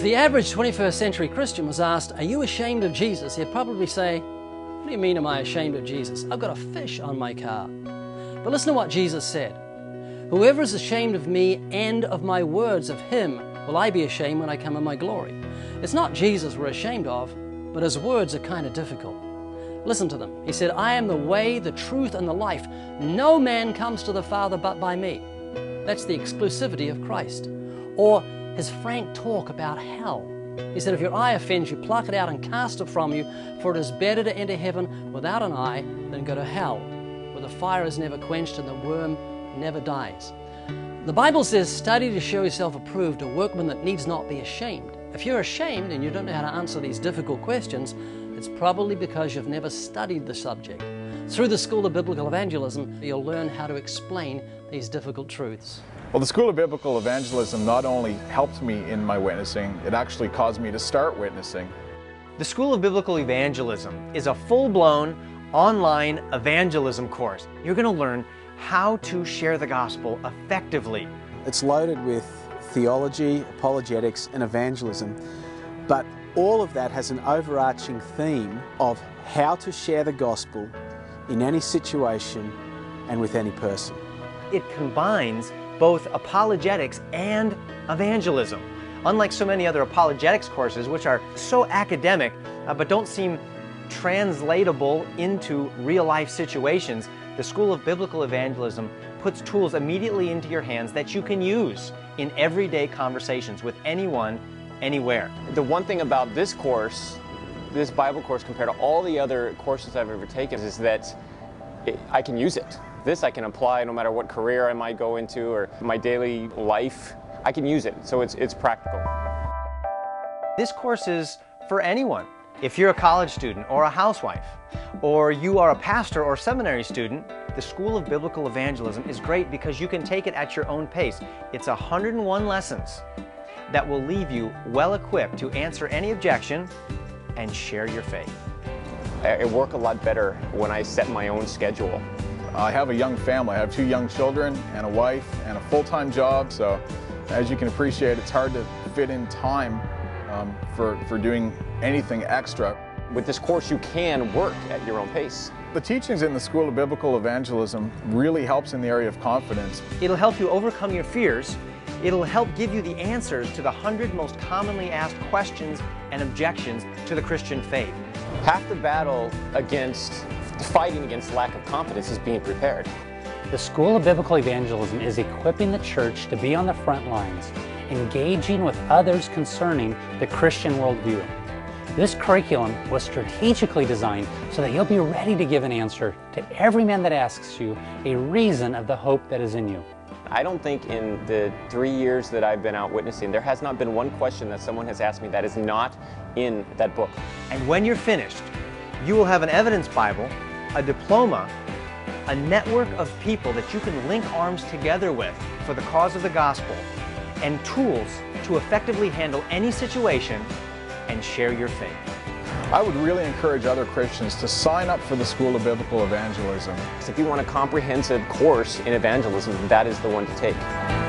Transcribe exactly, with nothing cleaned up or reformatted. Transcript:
the average twenty-first century Christian was asked, "Are you ashamed of Jesus?" he'd probably say, "What do you mean, am I ashamed of Jesus? I've got a fish on my car." But listen to what Jesus said. "Whoever is ashamed of me and of my words, of him will I be ashamed when I come in my glory." It's not Jesus we're ashamed of, but his words are kind of difficult. Listen to them. He said, "I am the way, the truth, and the life. No man comes to the Father but by me." That's the exclusivity of Christ. Or his frank talk about hell. He said, "If your eye offends you, pluck it out and cast it from you, for it is better to enter heaven without an eye than go to hell, where the fire is never quenched and the worm never dies." The Bible says, "Study to show yourself approved, a workman that needs not be ashamed." If you're ashamed and you don't know how to answer these difficult questions, it's probably because you've never studied the subject. Through the School of Biblical Evangelism, you'll learn how to explain these difficult truths. Well, the School of Biblical Evangelism not only helped me in my witnessing, it actually caused me to start witnessing. The School of Biblical Evangelism is a full-blown online evangelism course. You're going to learn how to share the gospel effectively. It's loaded with theology, apologetics, and evangelism, but all of that has an overarching theme of how to share the gospel in any situation and with any person. It combines both apologetics and evangelism. Unlike so many other apologetics courses, which are so academic uh, but don't seem translatable into real-life situations, the School of Biblical Evangelism puts tools immediately into your hands that you can use in everyday conversations with anyone, anywhere. The one thing about this course, this Bible course, compared to all the other courses I've ever taken, is that it, I can use it. This I can apply no matter what career I might go into or my daily life. I can use it, so it's, it's practical. This course is for anyone. If you're a college student or a housewife, or you are a pastor or seminary student, the School of Biblical Evangelism is great because you can take it at your own pace. It's one hundred and one lessons that will leave you well equipped to answer any objection and share your faith. I work a lot better when I set my own schedule. I have a young family. I have two young children and a wife and a full-time job, so as you can appreciate, it's hard to fit in time um, for, for doing anything extra. With this course, you can work at your own pace. The teachings in the School of Biblical Evangelism really helps in the area of confidence. It'll help you overcome your fears. It'll help give you the answers to the hundred most commonly asked questions and objections to the Christian faith. Half the battle against fighting against lack of confidence is being prepared. The School of Biblical Evangelism is equipping the church to be on the front lines, engaging with others concerning the Christian worldview. This curriculum was strategically designed so that you'll be ready to give an answer to every man that asks you a reason of the hope that is in you. I don't think in the three years that I've been out witnessing, there has not been one question that someone has asked me that is not in that book. And when you're finished, you will have an evidence Bible, a diploma, a network of people that you can link arms together with for the cause of the gospel, and tools to effectively handle any situation and share your faith. I would really encourage other Christians to sign up for the School of Biblical Evangelism. So if you want a comprehensive course in evangelism, that is the one to take.